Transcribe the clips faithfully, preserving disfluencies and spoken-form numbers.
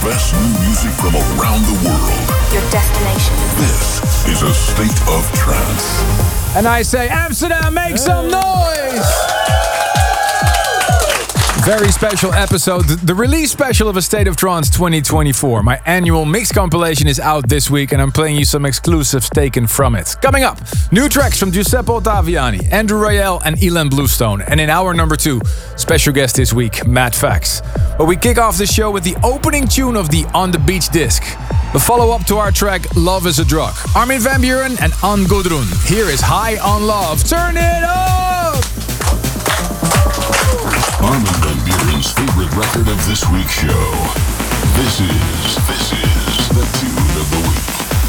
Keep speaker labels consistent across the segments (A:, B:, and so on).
A: best new music from around the world.
B: Your destination.
A: This is a state of trance.
C: And I say, Amsterdam, make some noise! Very special episode, the release special of A State of Trance twenty twenty-four. My annual mix compilation is out this week and I'm playing you some exclusives taken from it. Coming up, new tracks from Giuseppe Ottaviani, Andrew Rayel and Ilan Bluestone. And in hour number two, special guest this week, Matt Fax. But we kick off the show with the opening tune of the On the Beach disc. The follow-up to our track, Love is a Drug. Armin van Buuren and Anne Gudrun. Here is High on Love. Turn it up!
A: Armin van Buuren's favorite record of this week's show. This is, this is the tune of the week.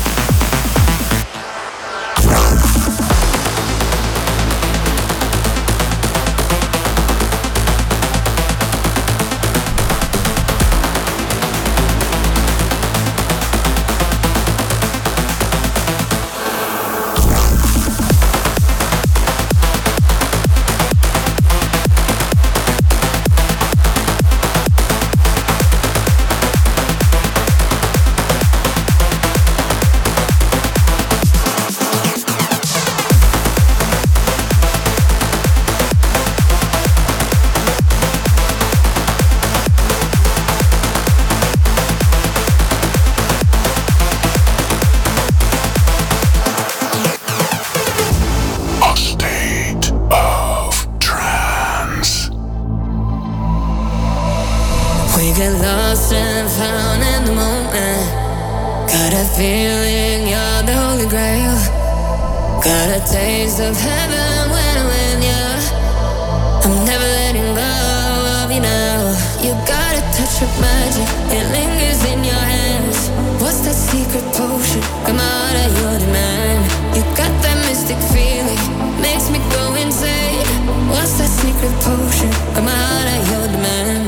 D: Of heaven when I'm with you, I'm never letting go of you now. You got a touch of magic, it lingers in your hands. What's that secret potion? Come out of your demand. You got that mystic feeling, makes me go insane. What's that secret potion? Come out of your demand.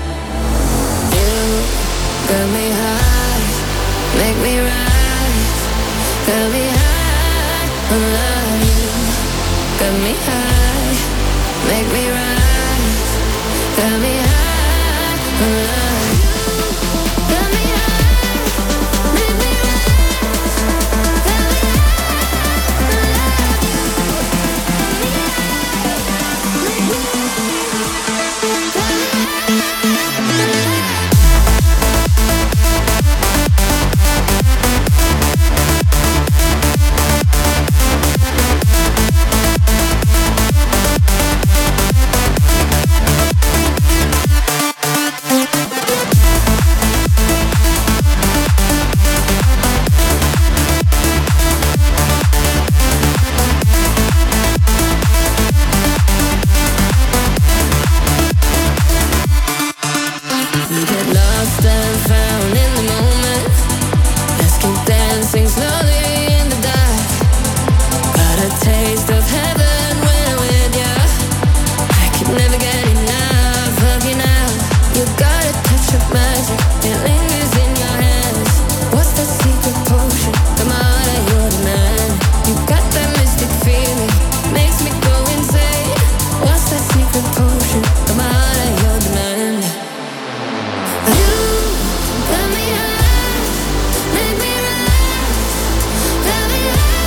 D: You got me high, make me rise, got me high on love. Got me high, make me rise. Got me high on love. Got me high, make me rise. Got me high on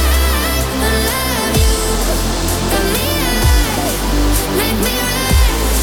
D: love you. Got me high, make me rise.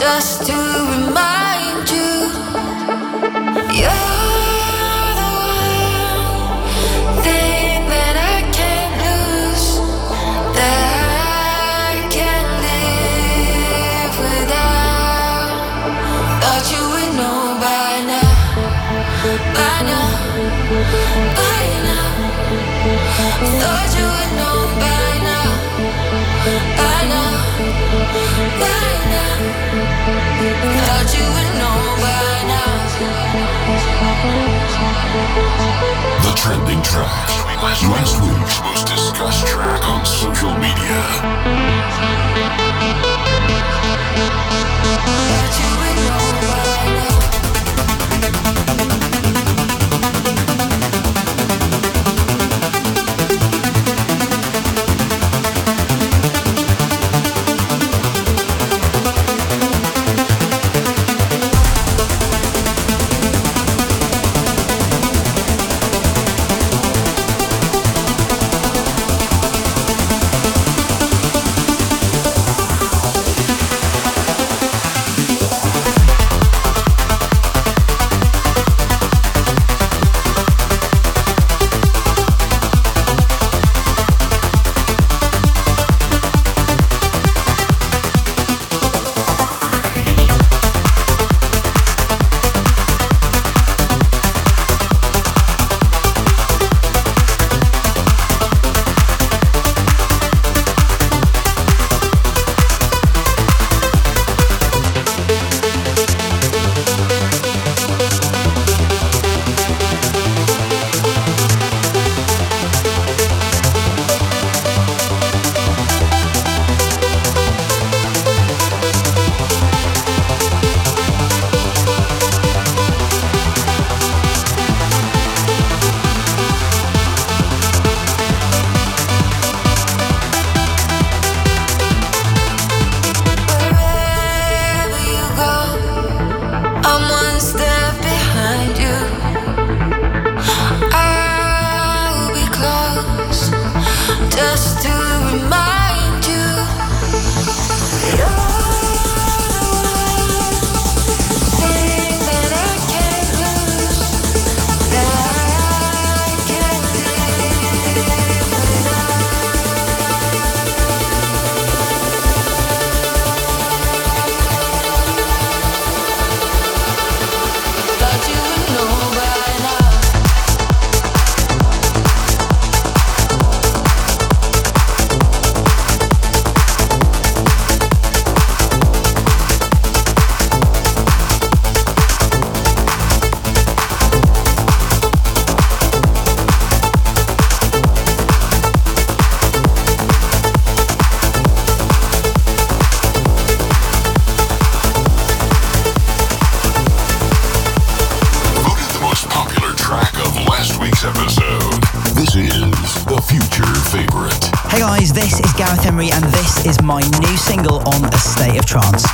D: just to remind you, you're the one thing that I can't lose, that I can't live without. Thought you would know by now, by now, by now. Thought you would know by now, by now, by now. Thought you would know by now.
A: The trending tracks. Last week's most discussed track on social media.
D: Thought you would know by now.
B: And this is my new single on A State of Trance.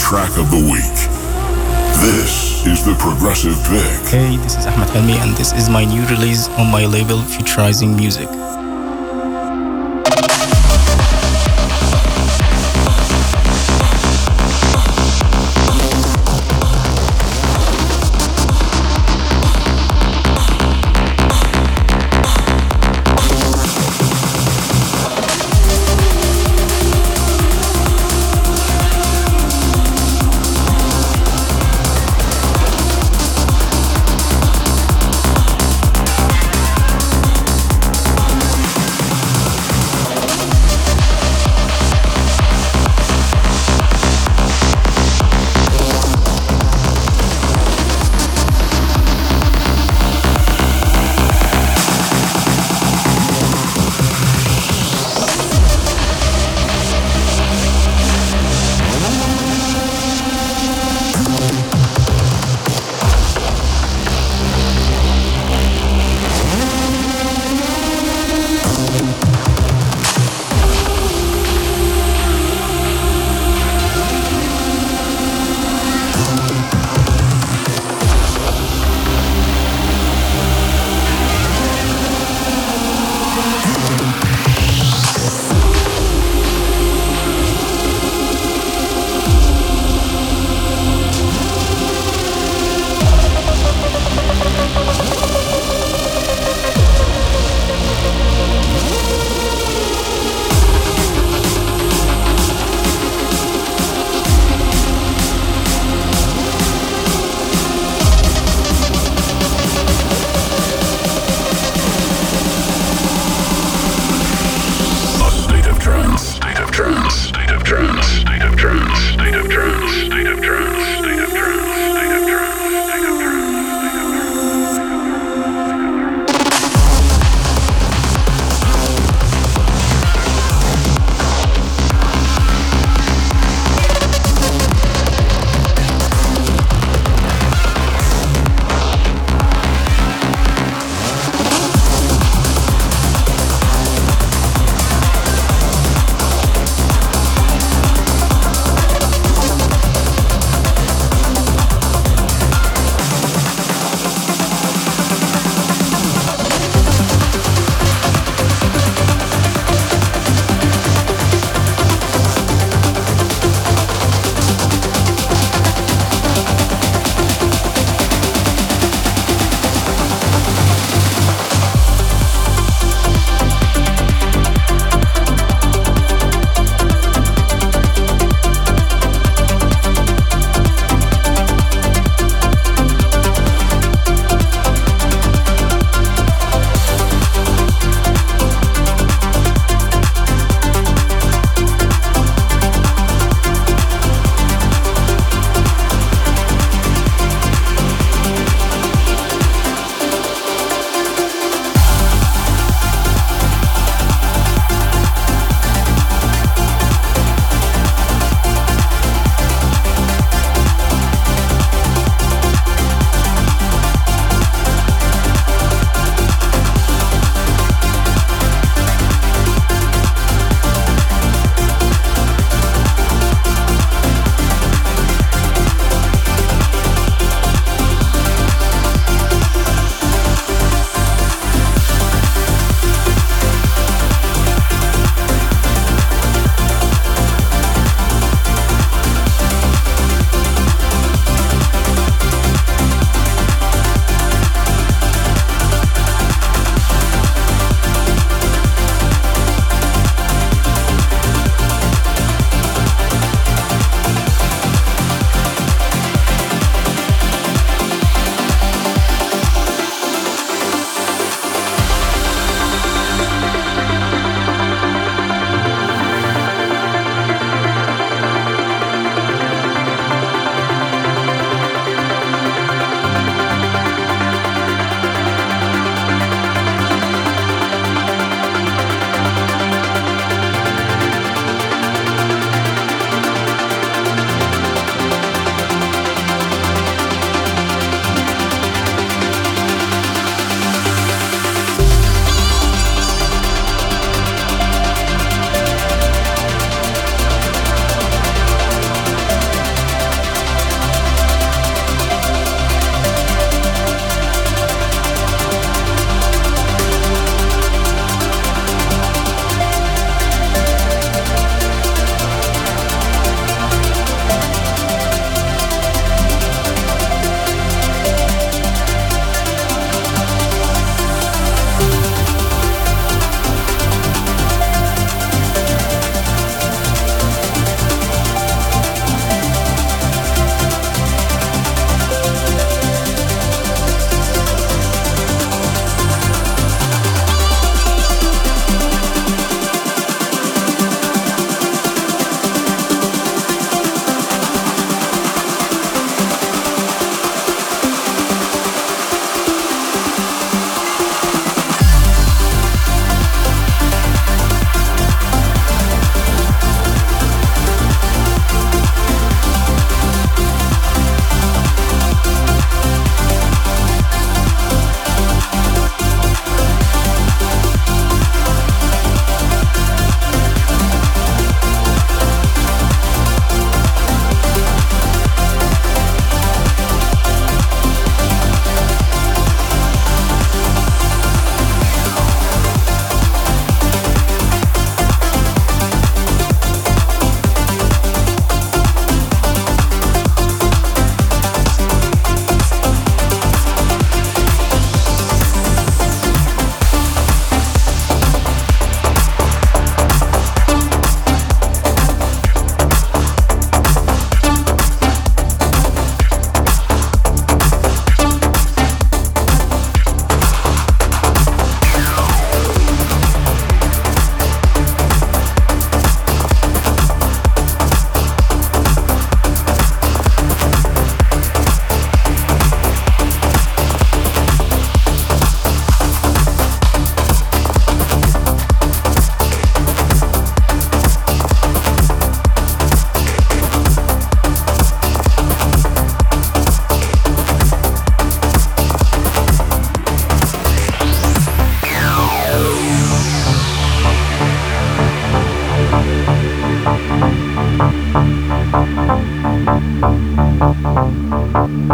A: track of the week. This is the Progressive Pick.
E: Hey, this is Ahmed Helmi, and this is my new release on my label Futurizing Music.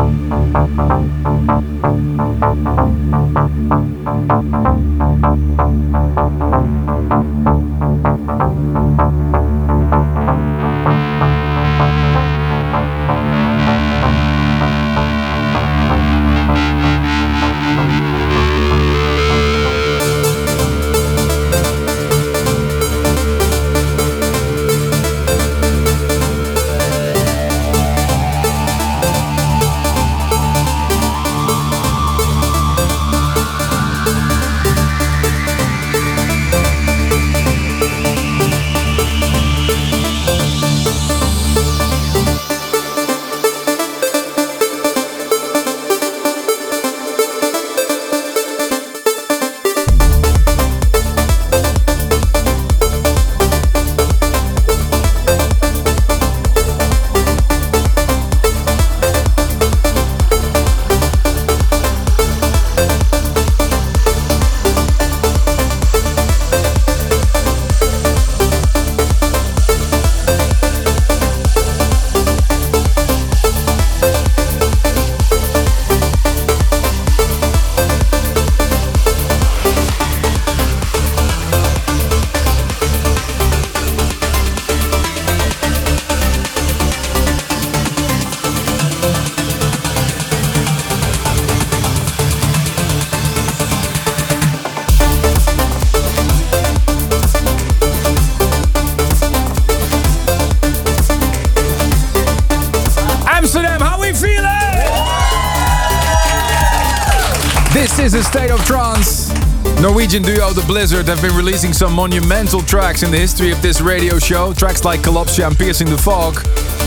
C: This is A State of Trance. Norwegian duo The Blizzard have been releasing some monumental tracks in the history of this radio show. Tracks like Collapsia and Piercing the Fog.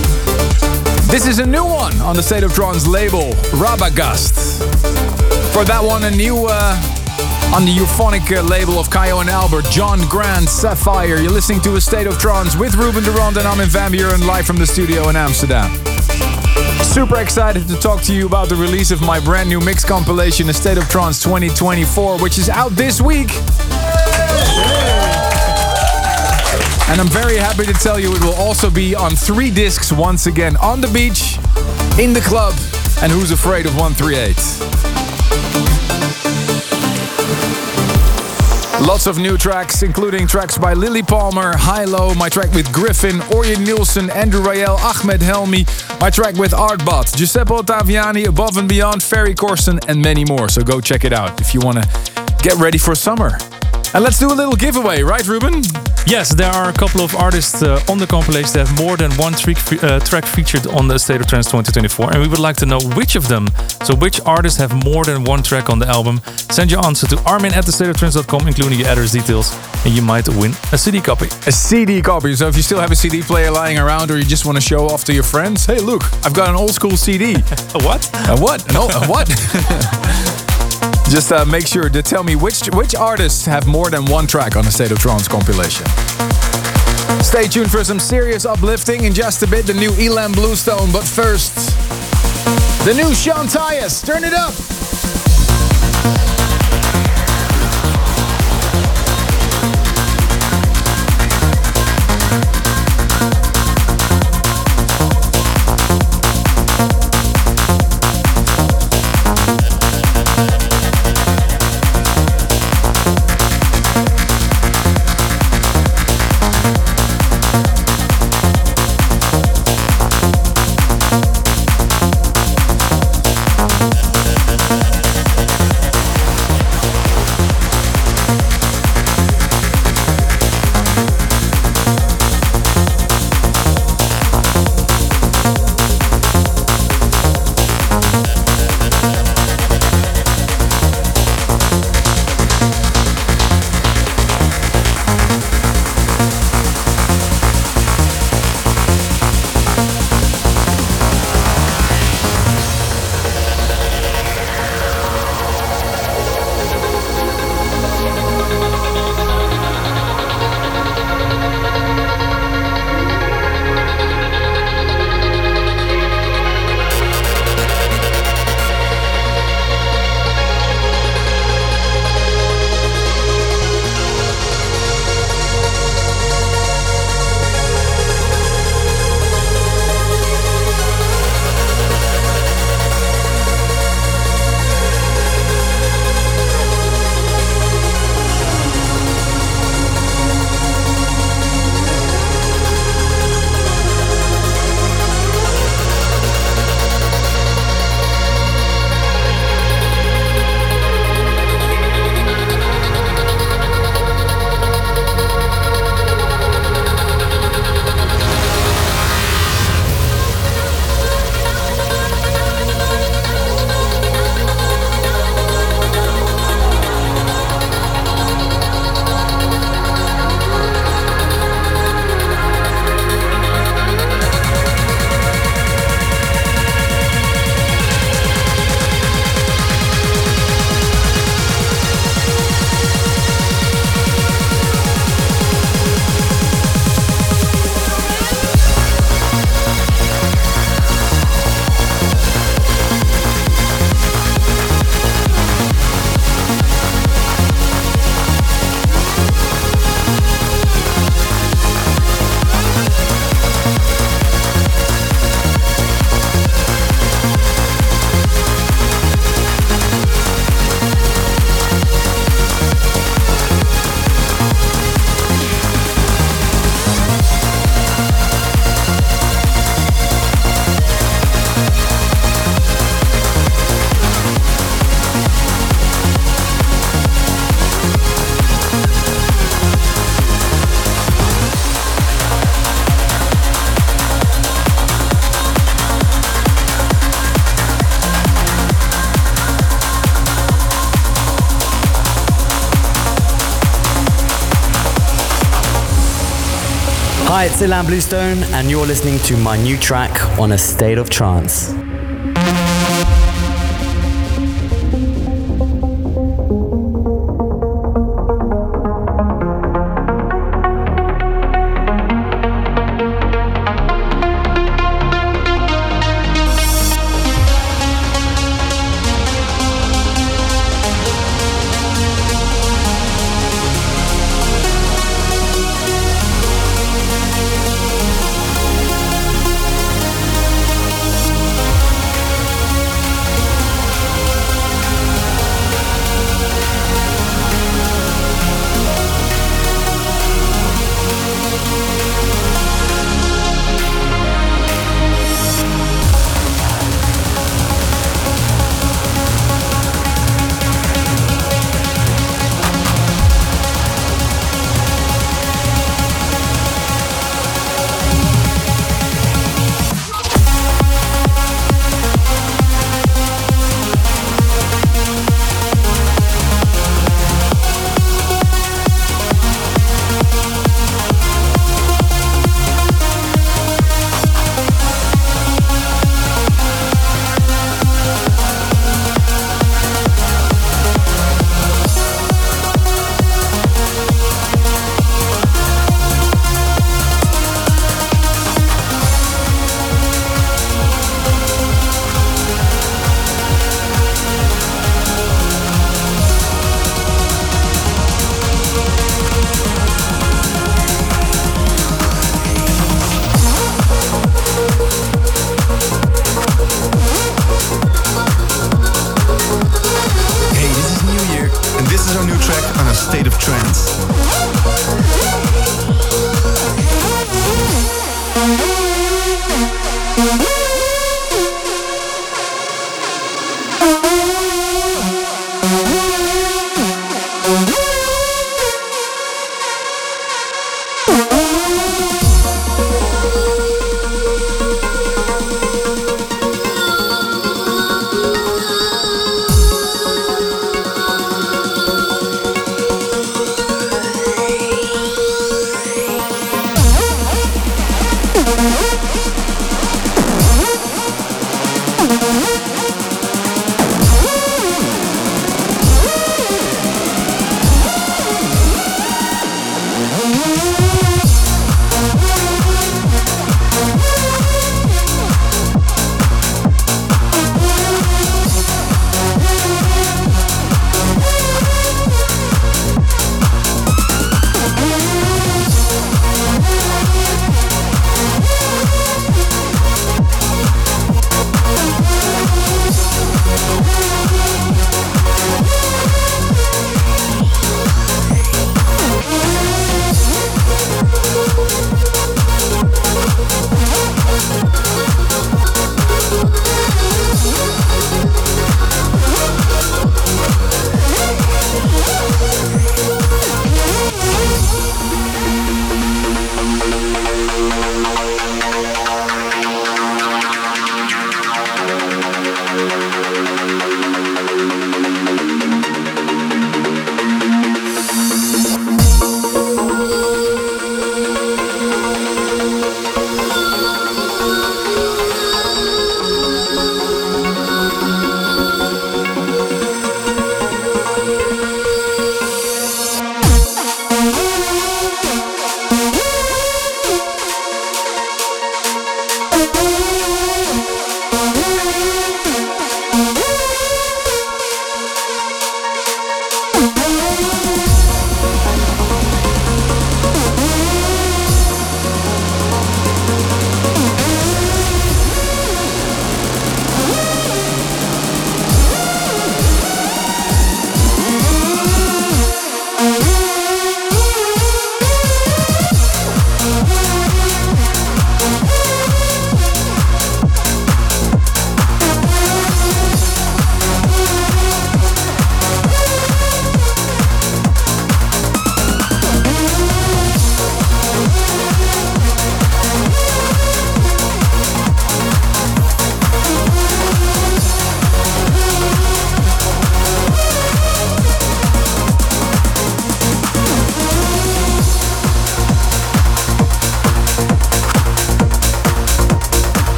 C: This is a new one on the State of Trance label, Rabagast. For that one, a new uh, on the euphonic uh, label of Kayo and Albert, John Grant, Sapphire. You're listening to A State of Trance with Ruben Durand, and I'm in Van Buren, live from the studio in Amsterdam. Super excited to talk to you about the release of my brand new mix compilation, A State of Trance twenty twenty-four, which is out this week. And I'm very happy to tell you it will also be on three discs once again, on the beach, in the club, and Who's Afraid of one thirty-eight. Lots of new tracks, including tracks by Lily Palmer, Hilo, my track with Griffin, Orjan Nielsen, Andrew Rayel, Ahmed Helmi, my track with Artbot, Giuseppe Ottaviani, Above and Beyond, Ferry Corsten, and many more. So go check it out if you want to get ready for summer. And let's do a little giveaway, right, Ruben?
F: Yes, there are a couple of artists uh, on the compilation that have more than one track, uh, track featured on the State of Trance twenty twenty-four, and we would like to know which of them. So which artists have more than one track on the album? Send your answer to armin at the state of trance dot com, including your address details, and you might win a C D copy.
C: A C D copy. So if you still have a C D player lying around, or you just want to show off to your friends, hey, look, I've got an old school C D.
F: A what?
C: A what? No, a what? Just uh, make sure to tell me which which artists have more than one track on the State of Trance compilation. Stay tuned for some serious uplifting in just a bit. The new Elam Bluestone, but first, the new Sean Tyas. Turn it up.
D: We'll be right back.
G: Hi, it's Ilan Bluestone, and you're listening to my new track on A State of Trance.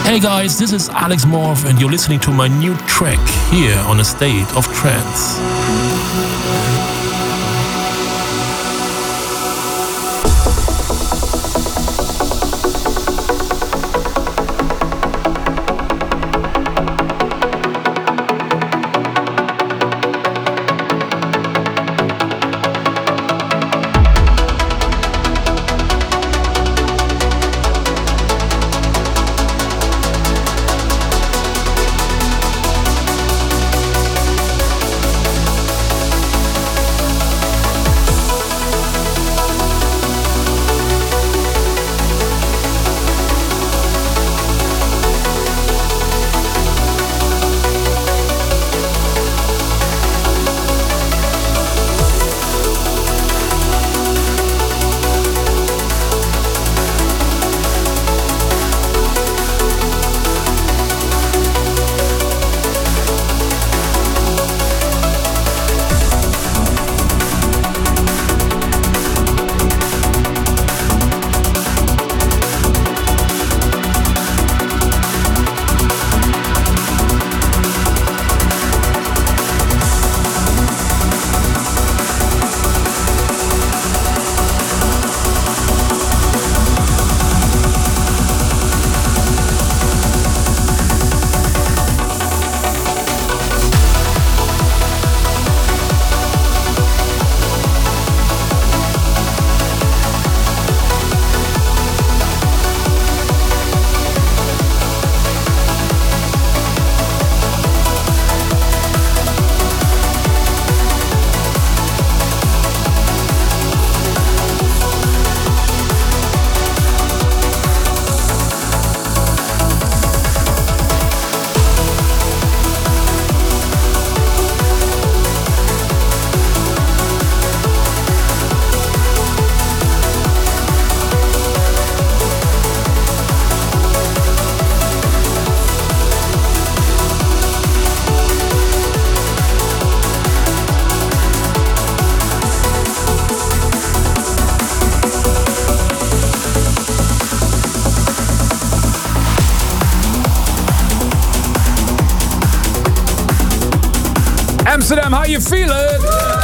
H: Hey guys, this is Alex Morph and you're listening to my new track here on A State of Trance.
C: Amsterdam, how you feeling?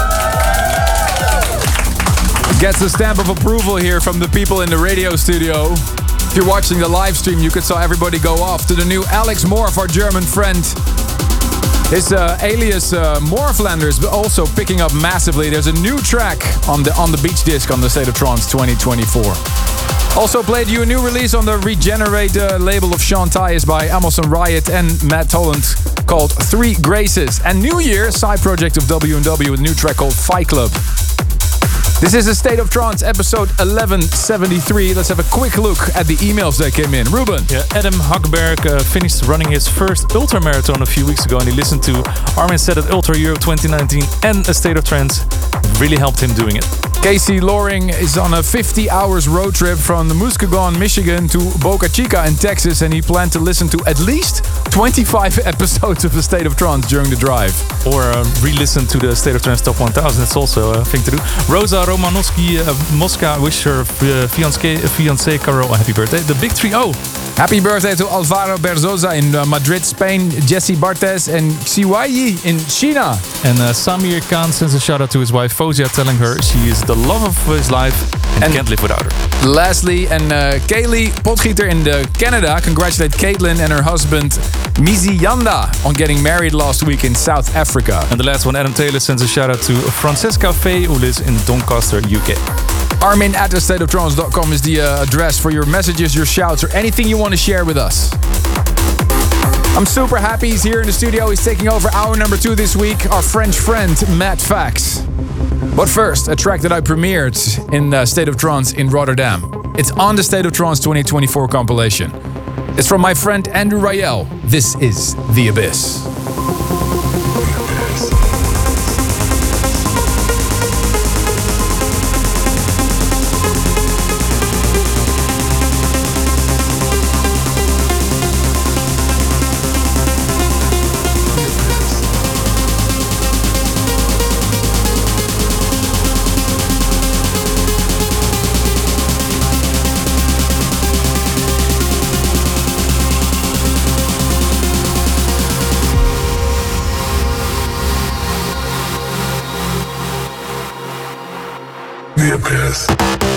C: Gets a stamp of approval here from the people in the radio studio. If you're watching the live stream, you could saw everybody go off to the new Alex Morph, our German friend. His uh, alias uh, Morphlanders, but also picking up massively. There's a new track on the on the beach disc on the State of Trance twenty twenty-four. Also played you a new release on the Regenerate uh, label of Sean Tyas by Amazon Riot and Matt Toland called Three Graces. And New Year, side project of W and W with a new track called Fight Club. This is a State of Trance episode eleven seventy-three. Let's have a quick look at the emails that came in. Ruben.
F: Yeah, Adam Huckberg uh, finished running his first ultra marathon a few weeks ago and he listened to Armin Set at Ultra Europe twenty nineteen and A State of Trance. It really helped him doing it.
C: Casey Loring is on a fifty hours road trip from Muskegon, Michigan to Boca Chica in Texas, and he planned to listen to at least twenty-five episodes of The State of Trance during the drive.
F: Or uh, re-listen to the State of Trance Top one thousand, that's also a thing to do. Rosa Romanowski uh, Mosca wish her uh, fiancé, fiancé Carol a happy birthday. The Big three oh.
C: Happy birthday to Alvaro Berzosa in uh, Madrid, Spain, Jesse Bartes and Xiwaiyi in China.
F: And uh, Samir Khan sends a shout out to his wife Fozia, telling her she is the love of his life and, and can't live without her.
C: Lastly, and uh, Kaylee Potgieter in the Canada congratulate Caitlin and her husband Mizi Yanda on getting married last week in South Africa.
F: And the last one, Adam Taylor sends a shout out to Francesca Fay, who lives in Doncaster, U K.
C: Armin at the state of trance dot com is the uh, address for your messages, your shouts, or anything you want to share with us. I'm super happy he's here in the studio. He's taking over hour number two this week, our French friend, Matt Fax. But first, a track that I premiered in uh, State of Trance in Rotterdam. It's on the State of Trance twenty twenty-four compilation. It's from my friend Andrew Rayel. This is The Abyss.
A: this.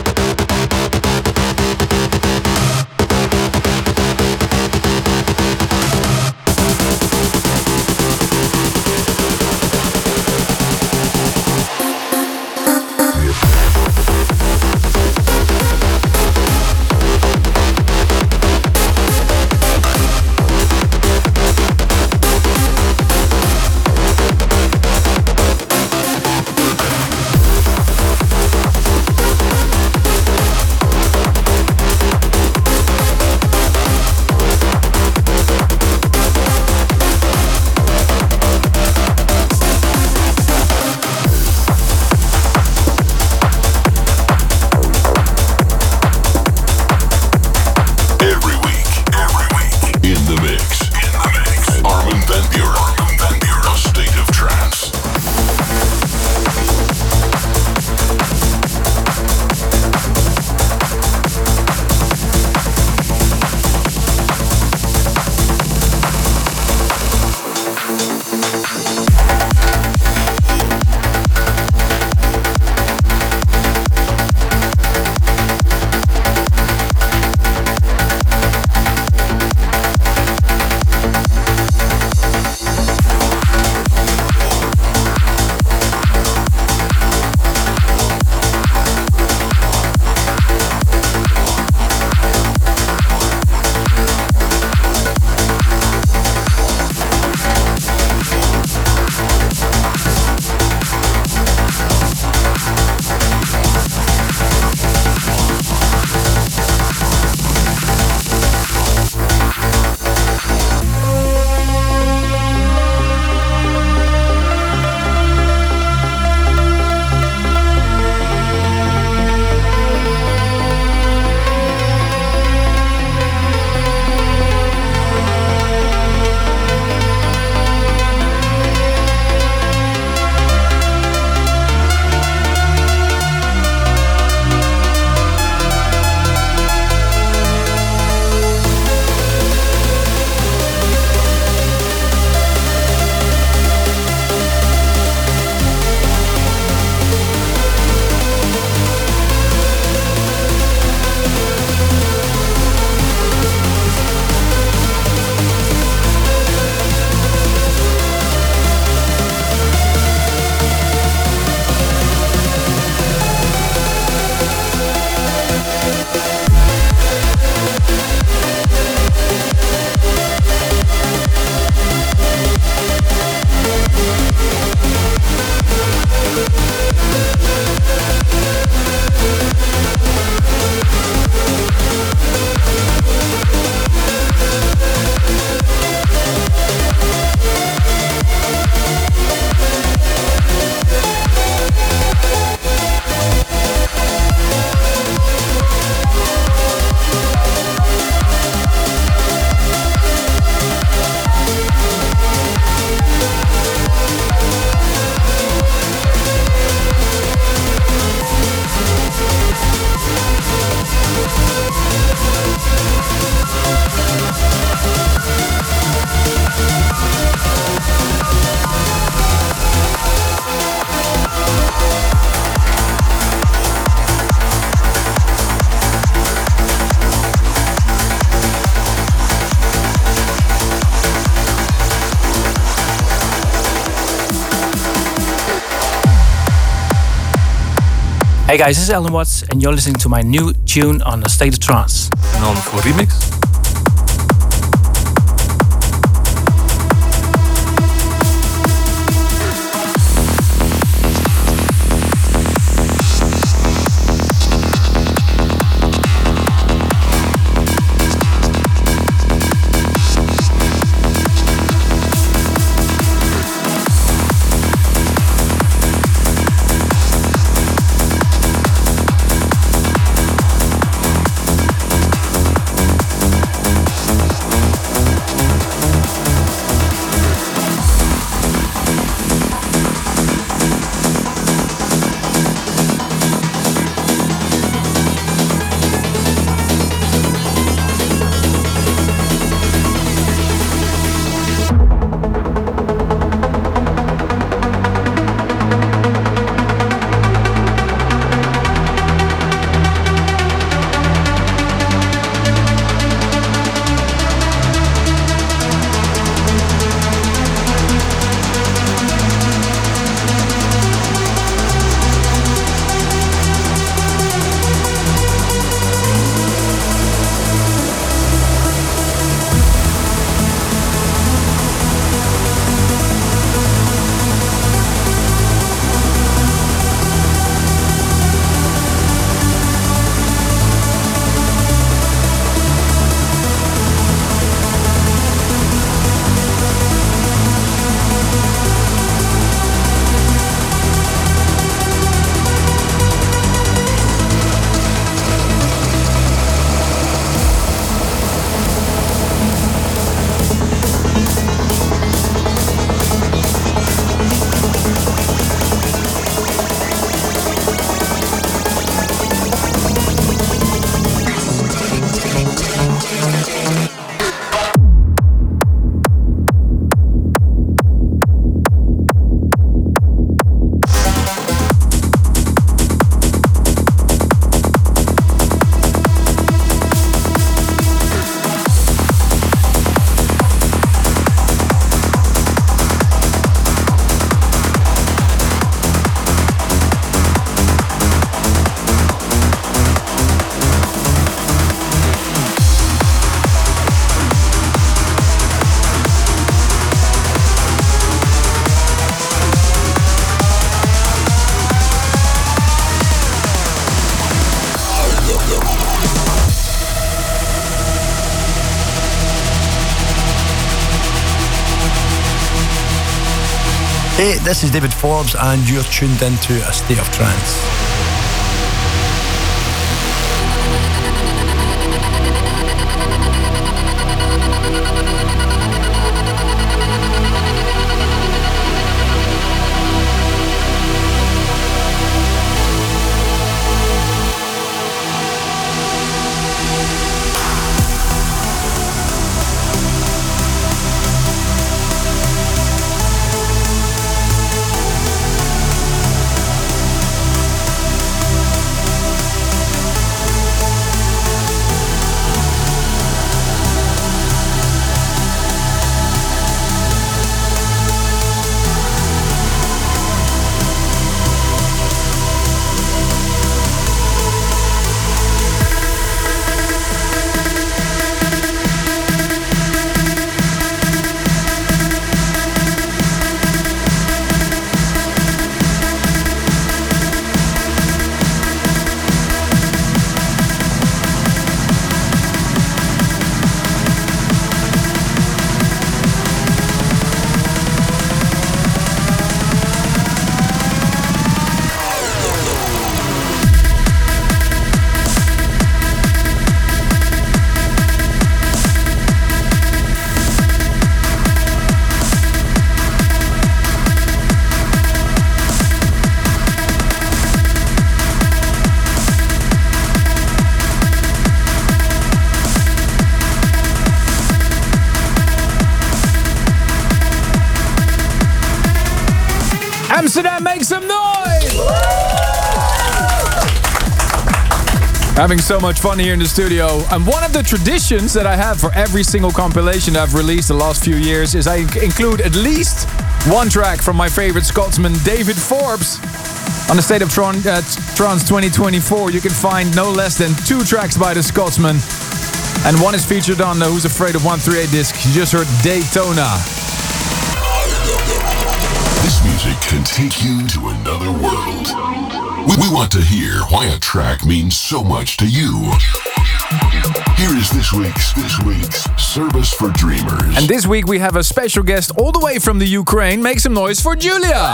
I: Hey guys, this is Alan Watts and you're listening to my new tune on A State of Trance.
F: En dan voor remix.
J: Hey, this is David Forbes, and you're tuned into A State of Trance.
C: Amsterdam, make some noise! Having so much fun here in the studio. And one of the traditions that I have for every single compilation I've released the last few years is I include at least one track from my favorite Scotsman, David Forbes. On the State of Tron, uh, Trance twenty twenty-four, you can find no less than two tracks by the Scotsman. And one is featured on the Who's Afraid of one thirty-eight disc. You just heard Daytona.
A: This music can take you to another world. We, we want to hear why a track means so much to you. Here is this week's this week's Service for Dreamers.
C: And this week we have a special guest all the way from the Ukraine. Make some noise for Julia.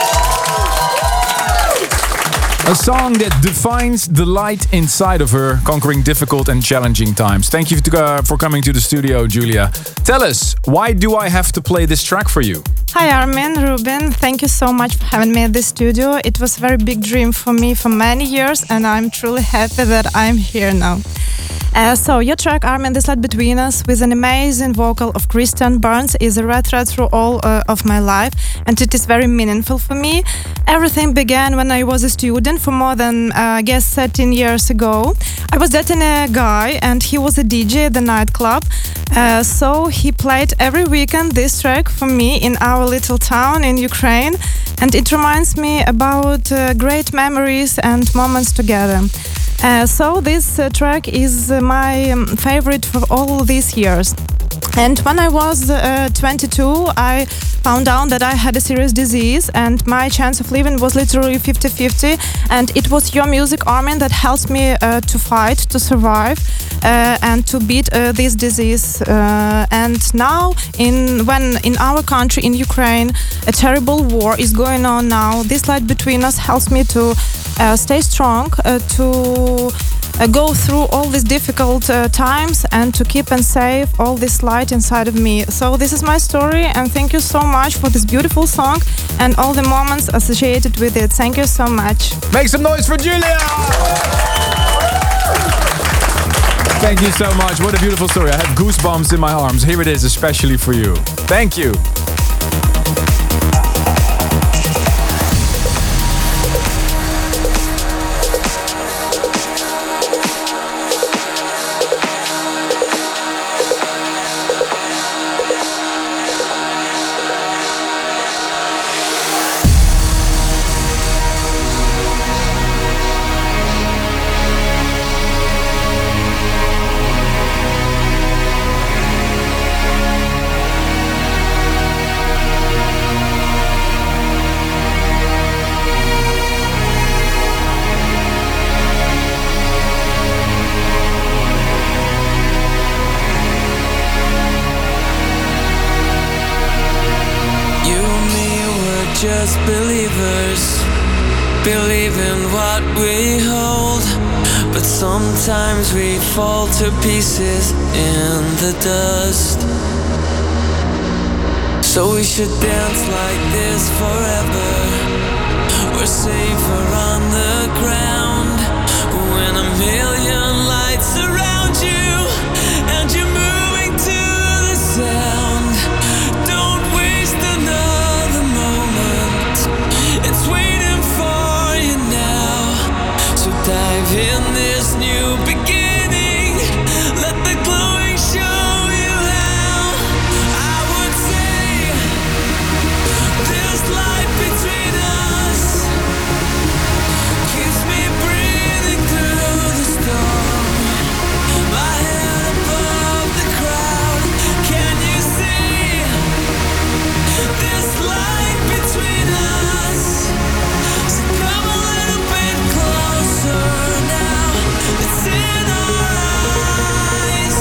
C: A song that defines the light inside of her, conquering difficult and challenging times. Thank you to, uh, for coming to the studio, Julia. Tell us, why do I have to play this track for you?
K: Hi Armin, Ruben, thank you so much for having me at the studio. It was a very big dream for me for many years, and I'm truly happy that I'm here now. Uh, so your track Armin, This Light Between Us, with an amazing vocal of Christian Burns, is a red thread through all uh, of my life, and it is very meaningful for me. Everything began when I was a student for more than, uh, I guess, thirteen years ago. I was dating a guy, and he was a D J at the nightclub. Uh, so he played every weekend this track for me in our little town in Ukraine, and it reminds me about uh, great memories and moments together. Uh, so this uh, track is uh, my um, favorite for all these years. And when I was uh, twenty-two, I found out that I had a serious disease, and my chance of living was literally fifty-fifty. And it was your music, Armin, that helped me uh, to fight, to survive, uh, and to beat uh, this disease. Uh, and now, in when in our country, in Ukraine, a terrible war is going on now. This light between us helps me to uh, stay strong, uh, to Uh, go through all these difficult uh, times, and to keep and save all this light inside of me. So this is my story, and thank you so much for this beautiful song and all the moments associated with it. Thank you so much.
C: Make some noise for Julia! Thank you so much. What a beautiful story. I have goosebumps in my arms. Here it is, especially for you. Thank you.
L: just believers, believe in what we hold, but sometimes we fall to pieces in the dust. So we should dance like this forever. We're safer on the ground when a million lights surround you and you're moving to the sound. Don't waste another moment, it's waiting for you now. So dive in this new beginning, let the glowing show you how. I would say this light between us keeps me breathing through the storm. My head above the crowd, can you see this light between us? So come a little bit closer now, it's in our eyes.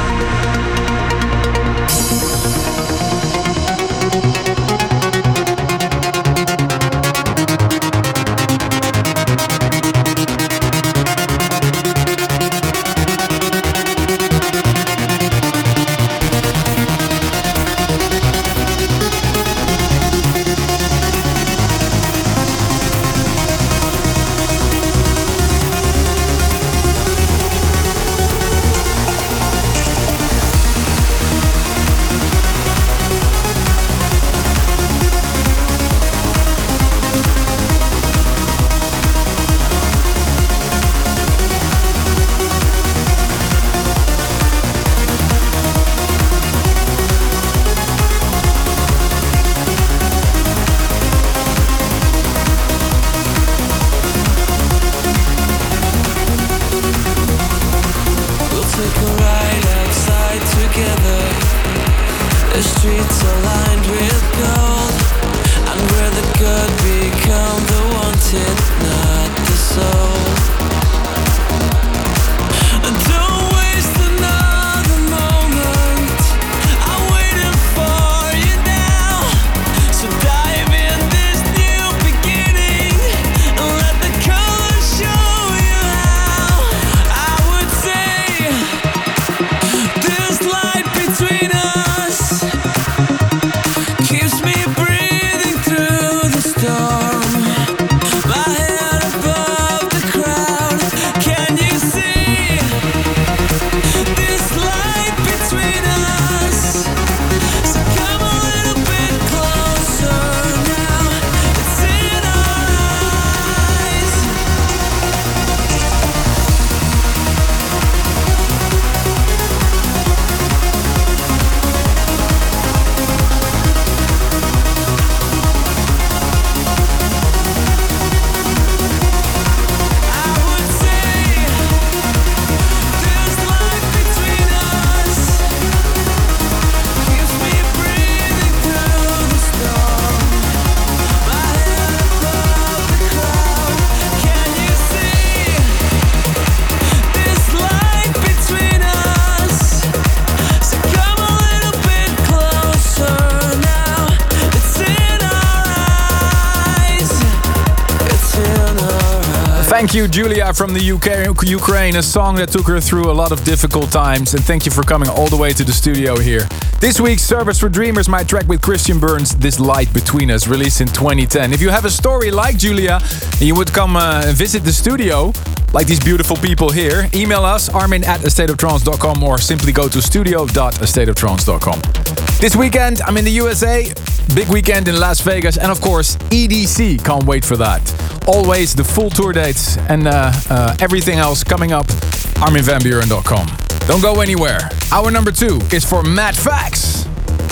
C: Thank you, Julia from the U K, Ukraine, a song that took her through a lot of difficult times. And thank you for coming all the way to the studio here. This week's Service for Dreamers, my track with Christian Burns, This Light Between Us, released in twenty ten. If you have a story like Julia and you would come uh, visit the studio, like these beautiful people here, email us, armin at a state of trance dot com, or simply go to studio dot a state of trance dot com. This weekend, I'm in the U S A, big weekend in Las Vegas, and of course, E D C, can't wait for that. Always the full tour dates and uh, uh, everything else coming up, armin van buuren dot com. Don't go anywhere. Hour number two is for Matt Fax.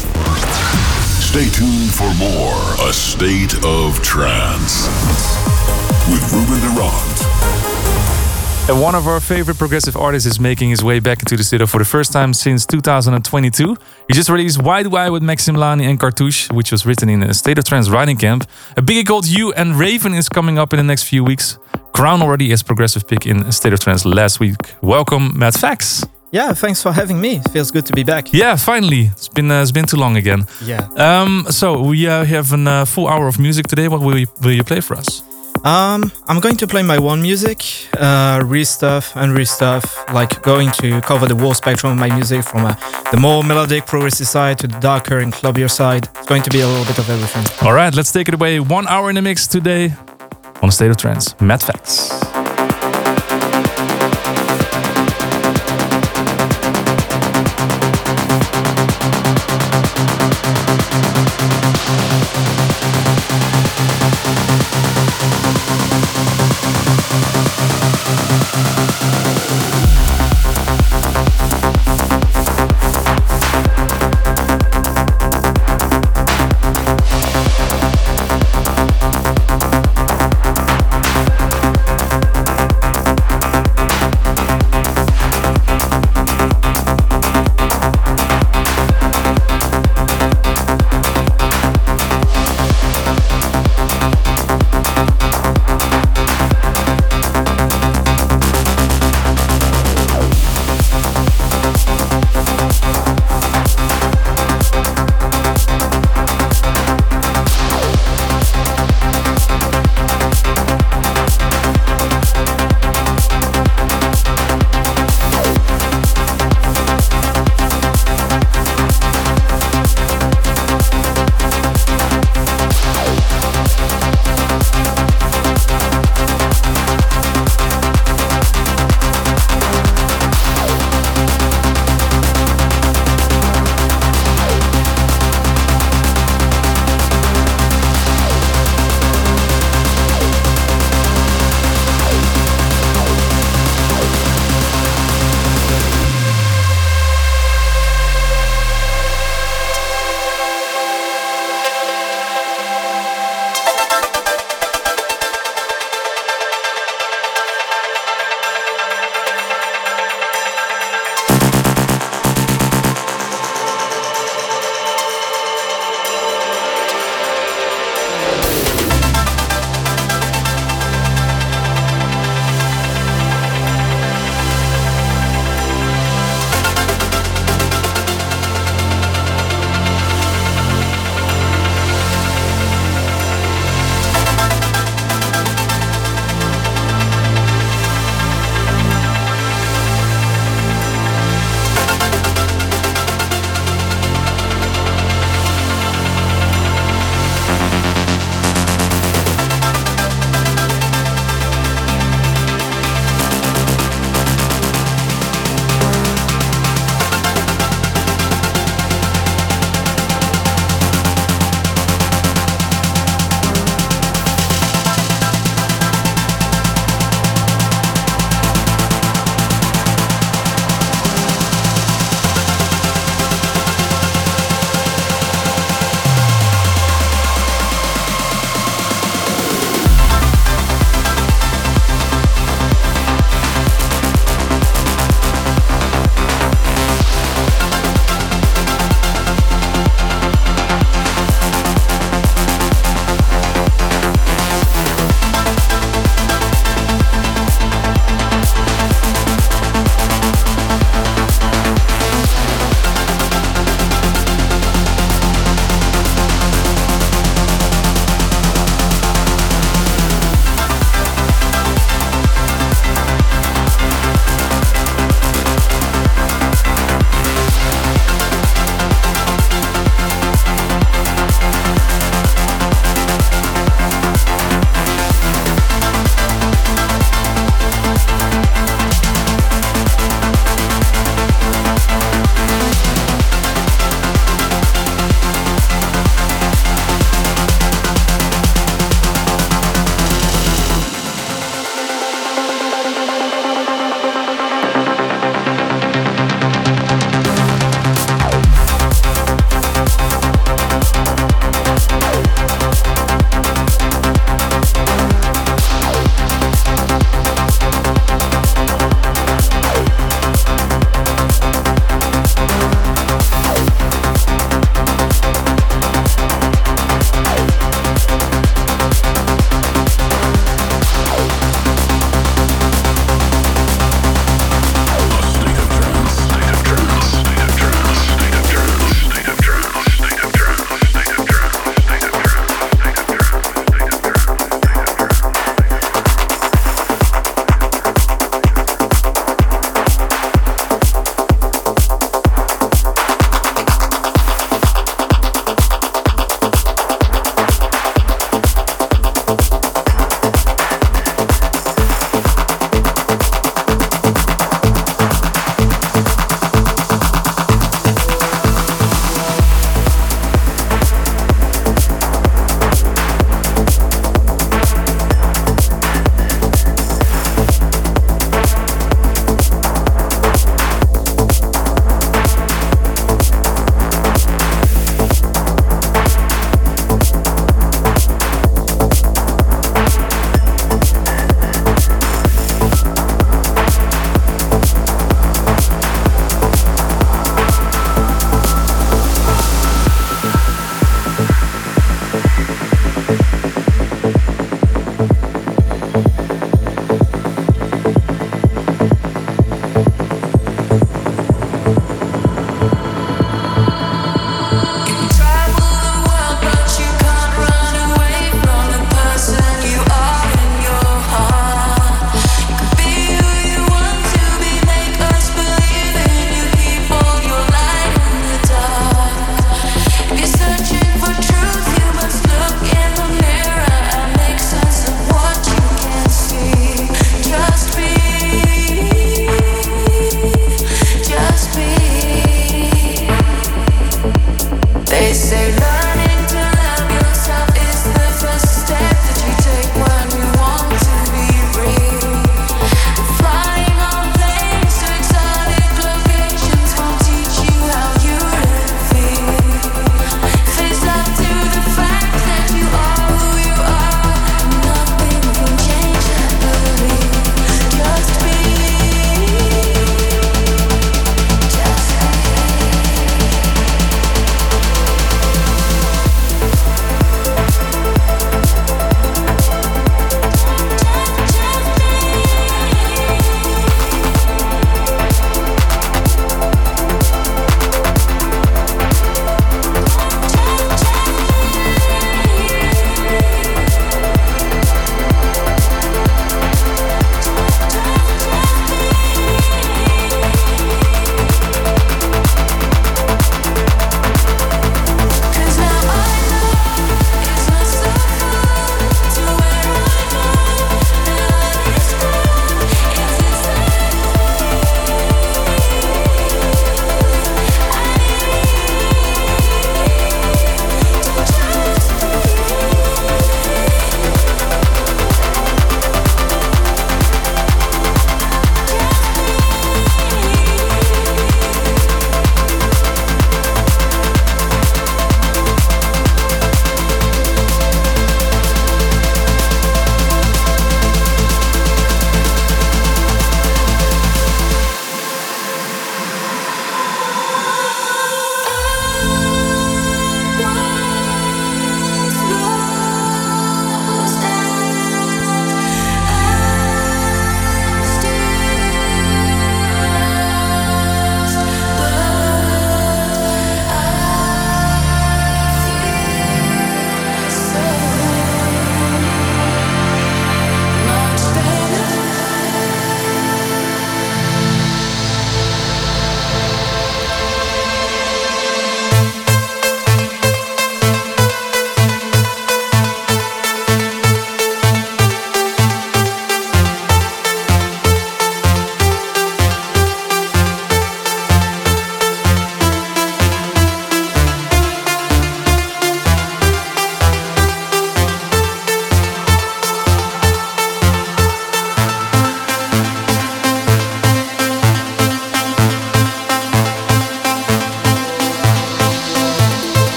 A: Stay tuned for more A State of Trance with Ruben de Ronde.
F: And one of our favorite progressive artists is making his way back into the studio for the first time since two thousand twenty-two. He just released Why Do I with Maxim Lani and Cartouche, which was written in a State of Trance writing camp. A biggie called You and Raven is coming up in the next few weeks. Crown already has progressive pick in State of Trance last week. Welcome, Matt Fax.
M: Yeah, thanks for having me. It feels good to be back.
F: Yeah, finally. It's been uh, it's been too long again.
M: Yeah.
F: Um. So we uh, have a uh, full hour of music today. What will you, will you play for us?
M: Um, I'm going to play my own music, uh, re stuff and re stuff, like going to cover the whole spectrum of my music from uh, the more melodic, progressive side to the darker and clubbier side. It's going to be a little bit of everything.
F: All right, let's take it away. One hour in the mix today on State of Trance. Matt Fax.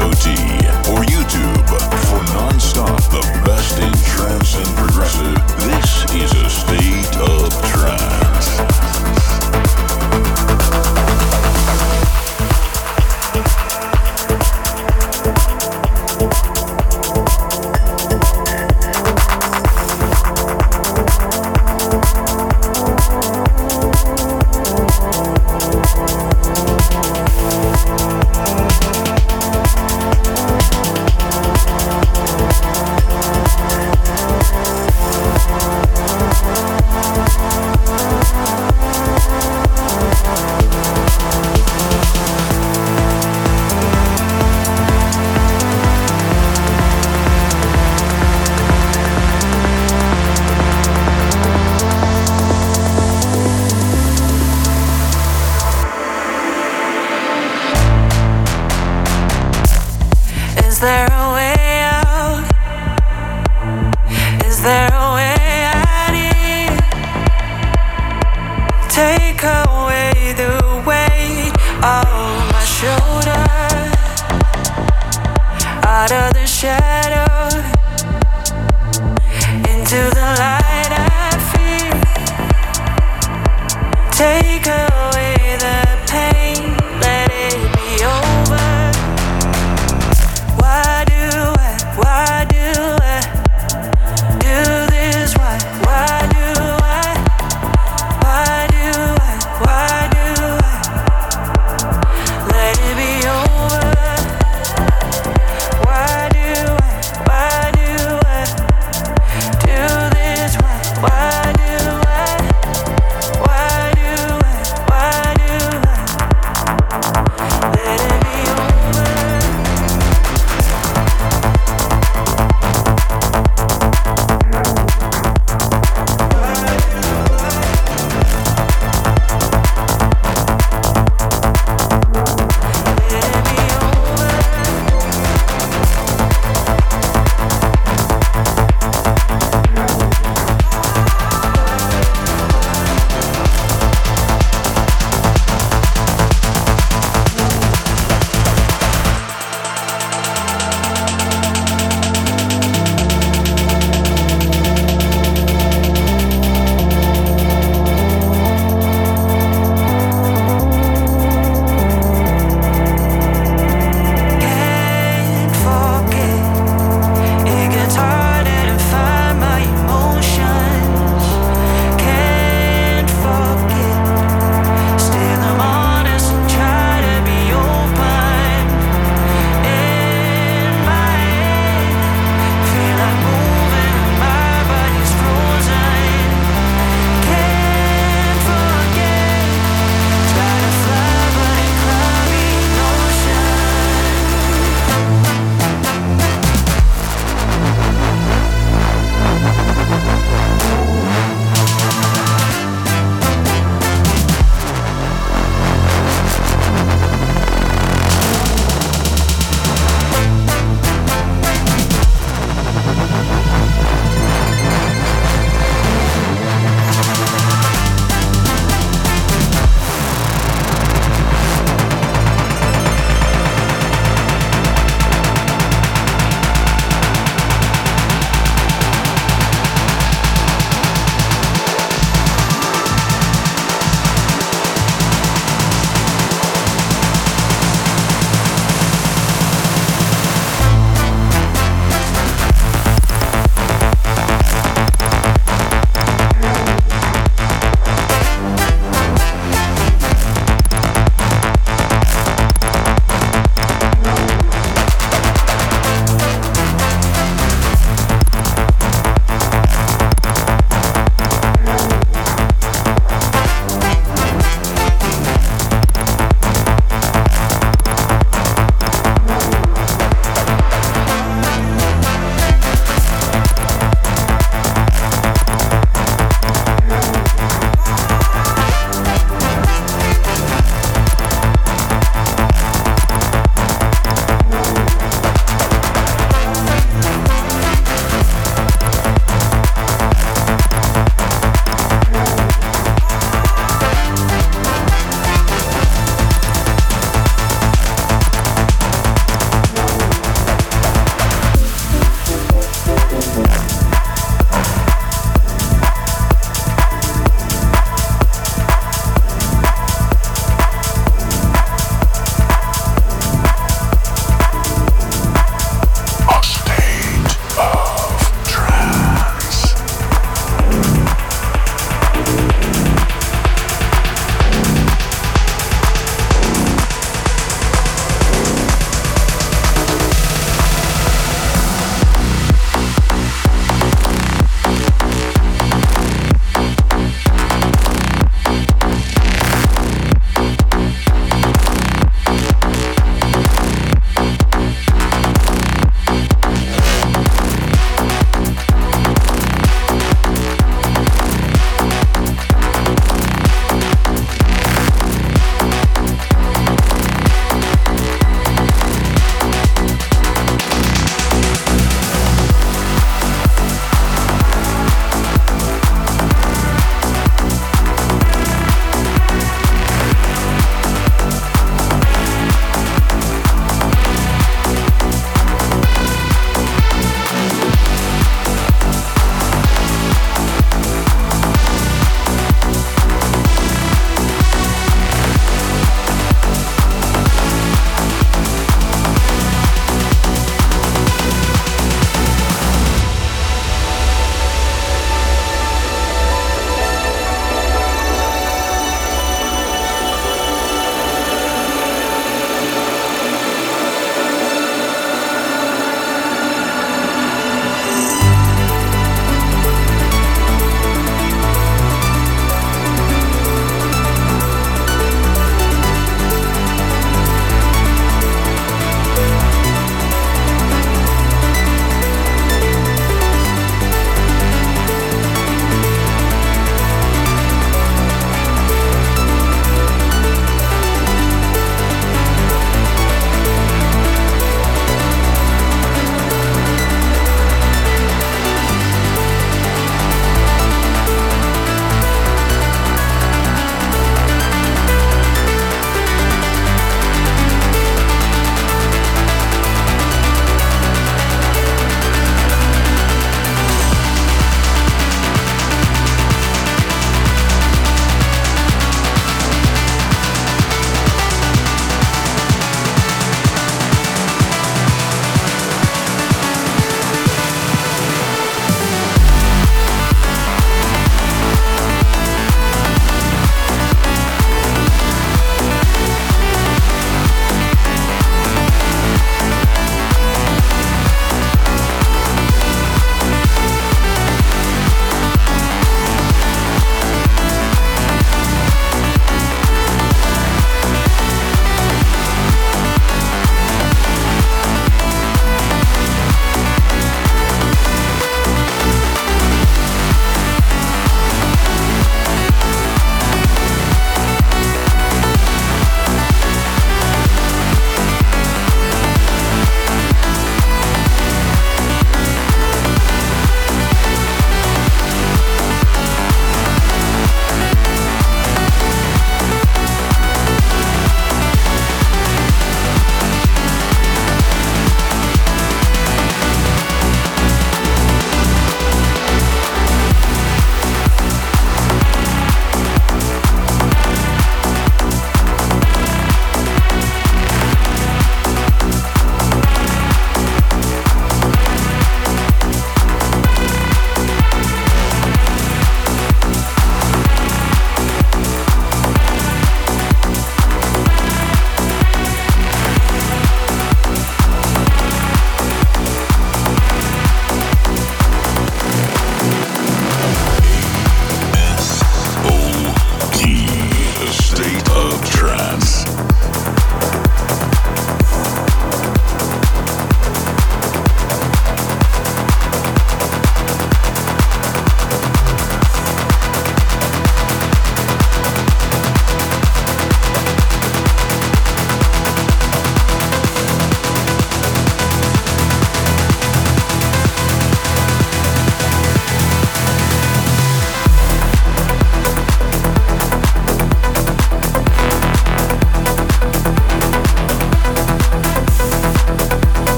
A: O T or YouTube for non-stop the best in trance and progressive. This is a State of Trance.
L: Is there a way out? Is there a way out here? Take away the weight of my shoulder, out of the shadow, into the light I feel. Take away the pain, let it be over. Why do I, why do I do this? Why, why do I, why do I, why do I let it be over? Why do I, why do I do this? Why, why do I, why do I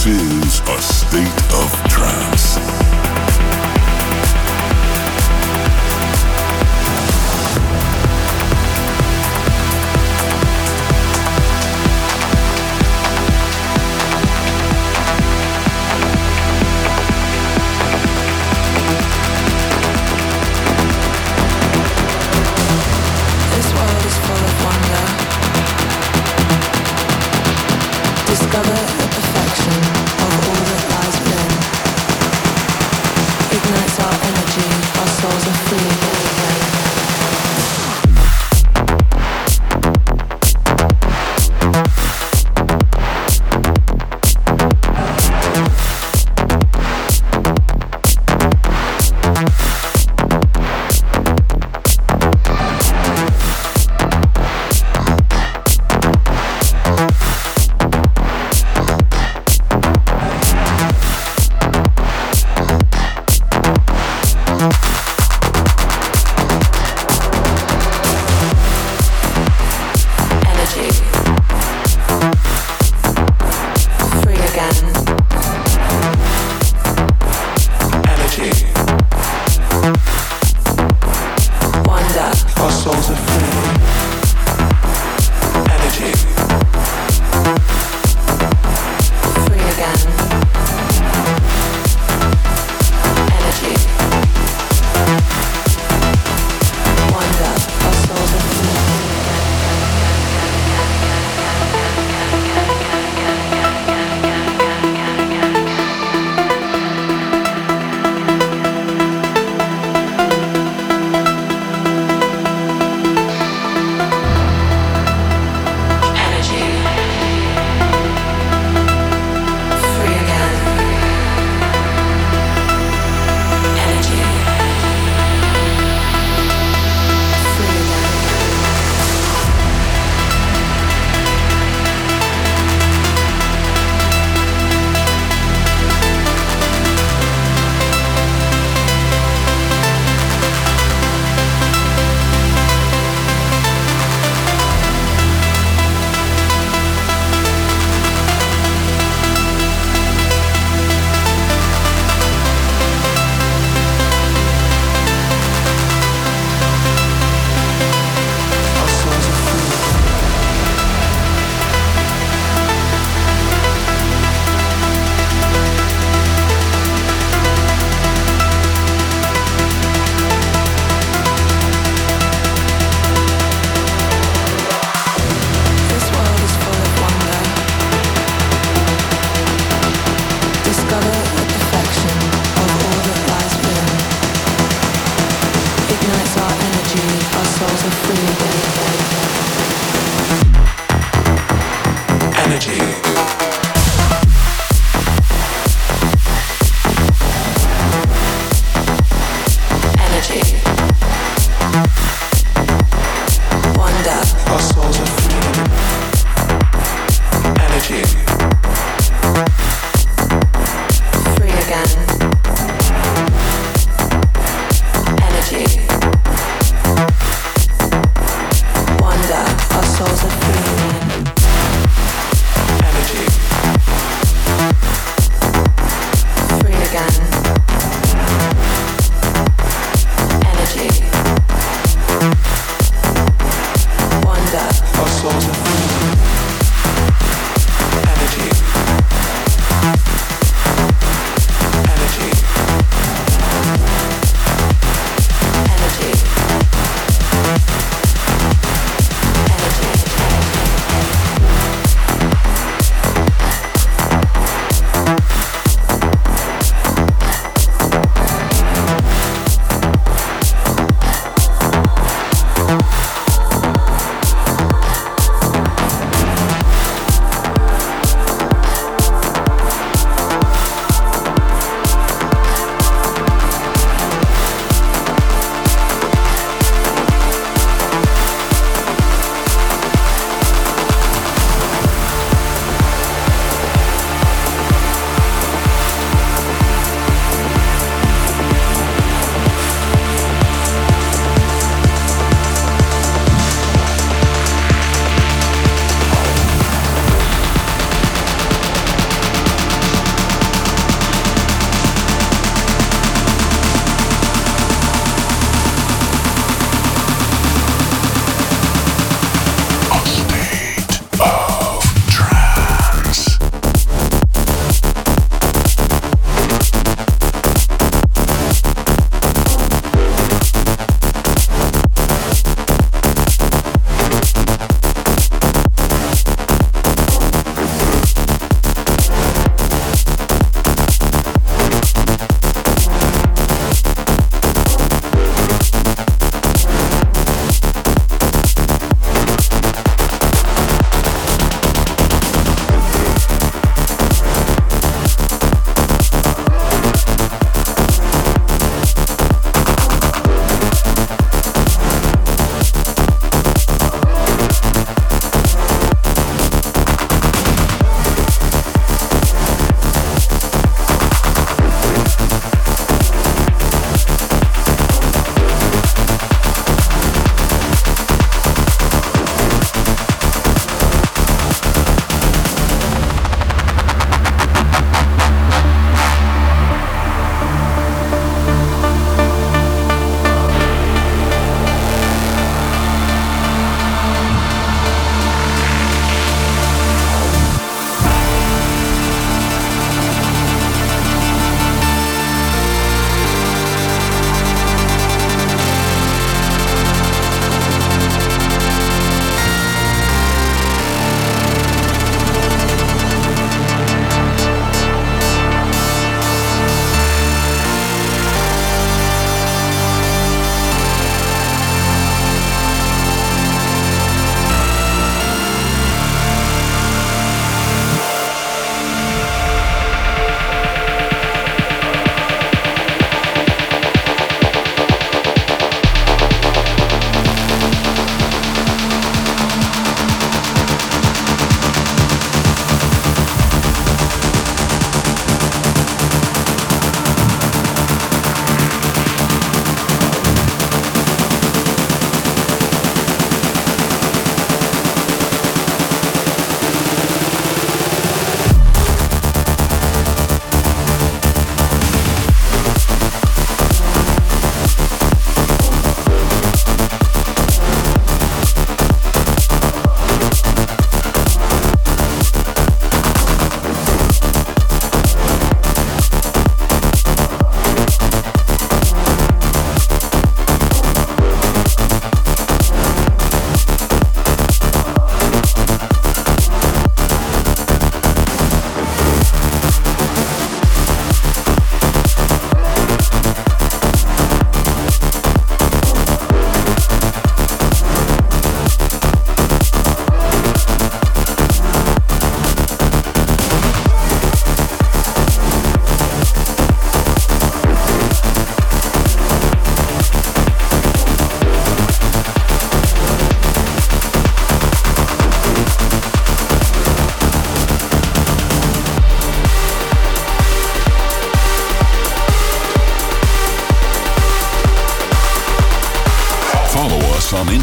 A: This is A State of Trance.
D: Discover the perfection of all that lies within. Ignites our energy, our souls are free again.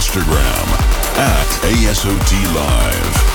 A: Instagram at A S O T Live.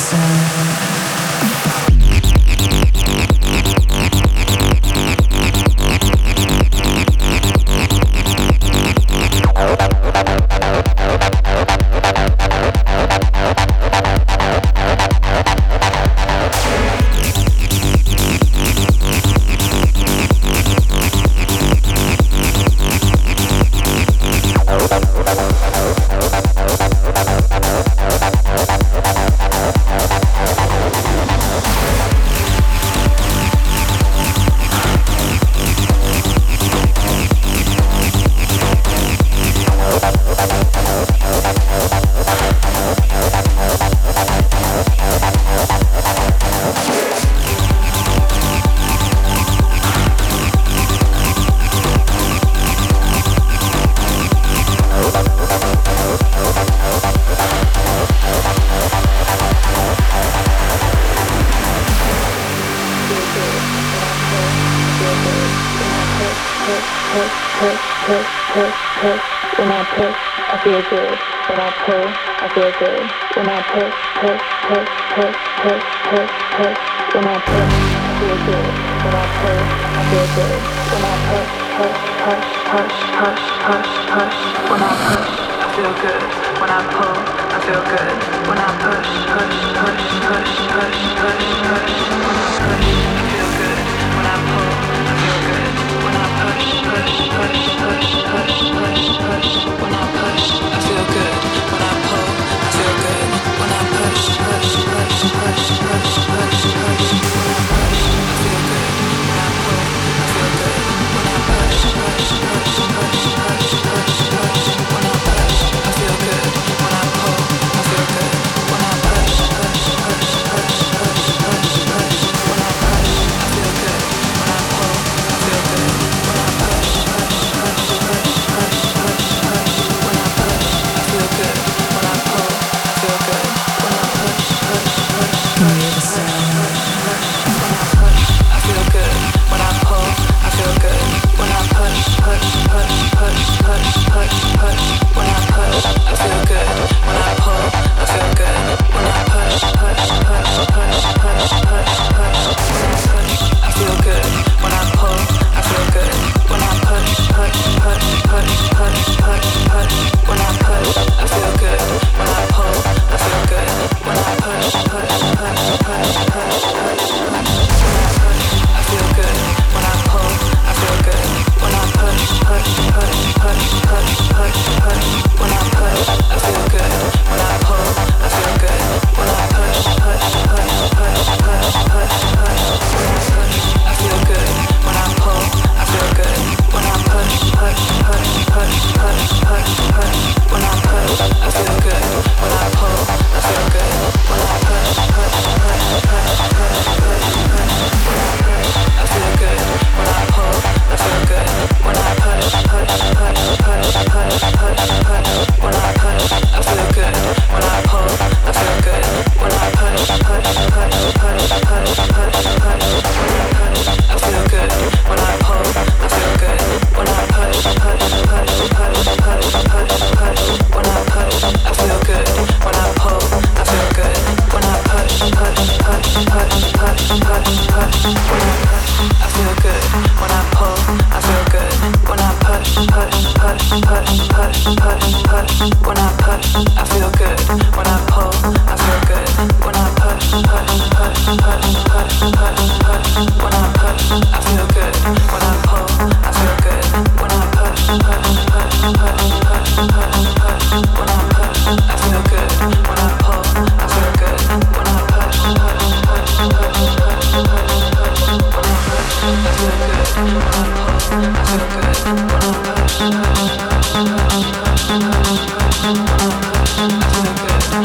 L: I feel good.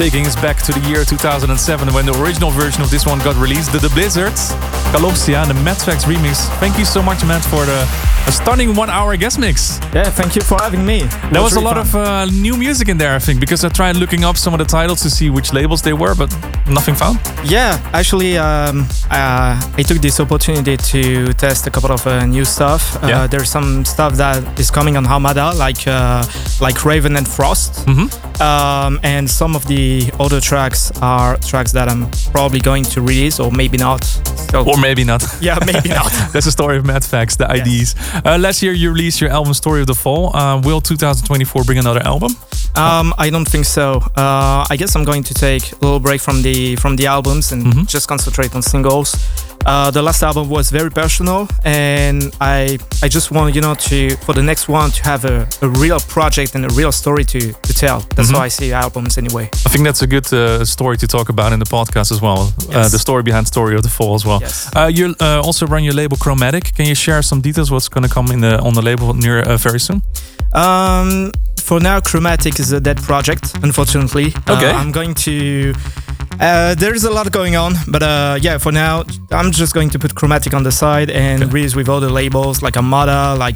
F: Taking us back to the year two thousand seven when the original version of this one got released, the, the Blizzards, Kalopsia, and the Mattfax remix. Thank you so much, Matt, for the a stunning one-hour guest mix.
M: Yeah, thank you for having me.
F: There was, was
M: really
F: a lot
M: fun.
F: of uh, new music in there, I think, because I tried looking up some of the titles to see which labels they were, but nothing found.
M: Yeah, actually, um, uh, I took this opportunity to test a couple of uh, new stuff. Uh,
F: yeah.
M: There's some stuff that is coming on Hamada, like uh, like Raven and Frost.
F: Mm-hmm.
M: Um, and some of the other tracks are tracks that I'm probably going to release, or maybe not. So,
F: or maybe not.
M: Yeah, maybe not.
F: That's the story of Mattfax, the I Ds. Yes. Uh, last year you released your album Story of the Fall. Uh, will two thousand twenty-four bring another album?
M: Um, I don't think so. Uh, I guess I'm going to take a little break from the from the albums and mm-hmm. just concentrate on singles. Uh, the last album was very personal, and I I just want, you know, to for the next one to have a, a real project and a real story to, to tell. That's mm-hmm. how I see albums anyway.
F: I think that's a good uh, story to talk about in the podcast as well. Yes. Uh, the story behind Story of the Fall as well.
M: Yes.
F: Uh, you uh, also run your label Chromatic. Can you share some details what's going to come in the on the label near uh, very soon?
M: Um, for now, Chromatic is a dead project, unfortunately.
F: Okay.
M: Uh, I'm going to. Uh, there's a lot going on, but uh, yeah, for now, I'm just going to put Chromatic on the side and okay. release with other labels like Armada, like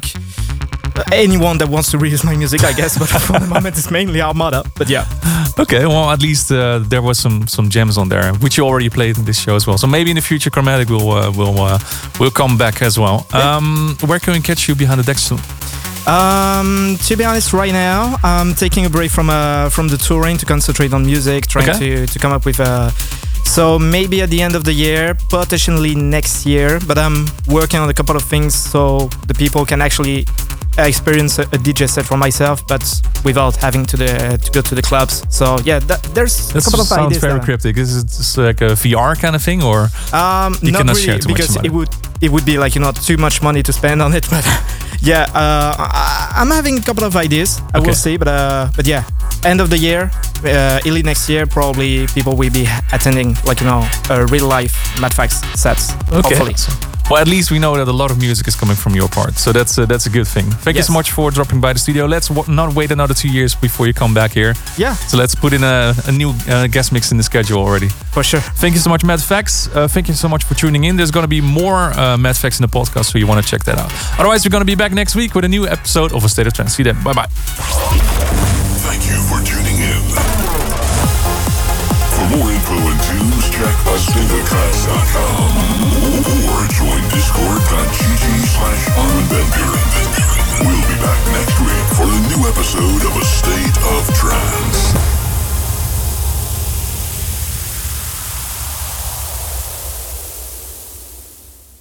M: anyone that wants to release my music, I guess. But for the moment, it's mainly Armada. But yeah.
F: Okay, well, at least uh, there was some some gems on there, which you already played in this show as well. So maybe in the future, Chromatic will uh, will uh, will come back as well.
M: Yeah.
F: Um, where can we catch you behind the decks soon?
M: Um, to be honest, right now I'm taking a break from uh, from the touring to concentrate on music, trying
F: okay.
M: to, to come up with a. So maybe at the end of the year, potentially next year. But I'm working on a couple of things so the people can actually experience a, a D J set for myself, but without having to the to go to the clubs. So yeah, that, there's
F: that
M: a couple of
F: sounds
M: ideas.
F: Sounds very cryptic. Is it just like a V R kind of thing, or
M: um,
F: you
M: not
F: cannot
M: really,
F: share too
M: because
F: much
M: it would it would be like, you know, too much money to spend on it. But yeah, uh, I, I'm having a couple of ideas. I okay. will see, but uh, but yeah, end of the year, uh, early next year, probably people will be attending, like, you know, a real life Mattfax sets.
F: Okay.
M: Hopefully.
F: Well, at least we know that a lot of music is coming from your part, so that's uh, that's a good thing. Thank yes. you so much for dropping by the studio. Let's w- not wait another two years before you come back here.
M: Yeah.
F: So let's put in a, a new uh, guest mix in the schedule already.
M: For sure.
F: Thank you so much, Mattfax. Uh, thank you so much for tuning in. There's going to be more uh, Mattfax in the podcast, so you want to check that out. Otherwise, we're going to be back next week with a new episode of A State of Trance. See you then. Bye bye.
A: Thank you for tuning in. For more info and tunes, check a state of trance dot com or join discord dot g g slash Armin Van Buren.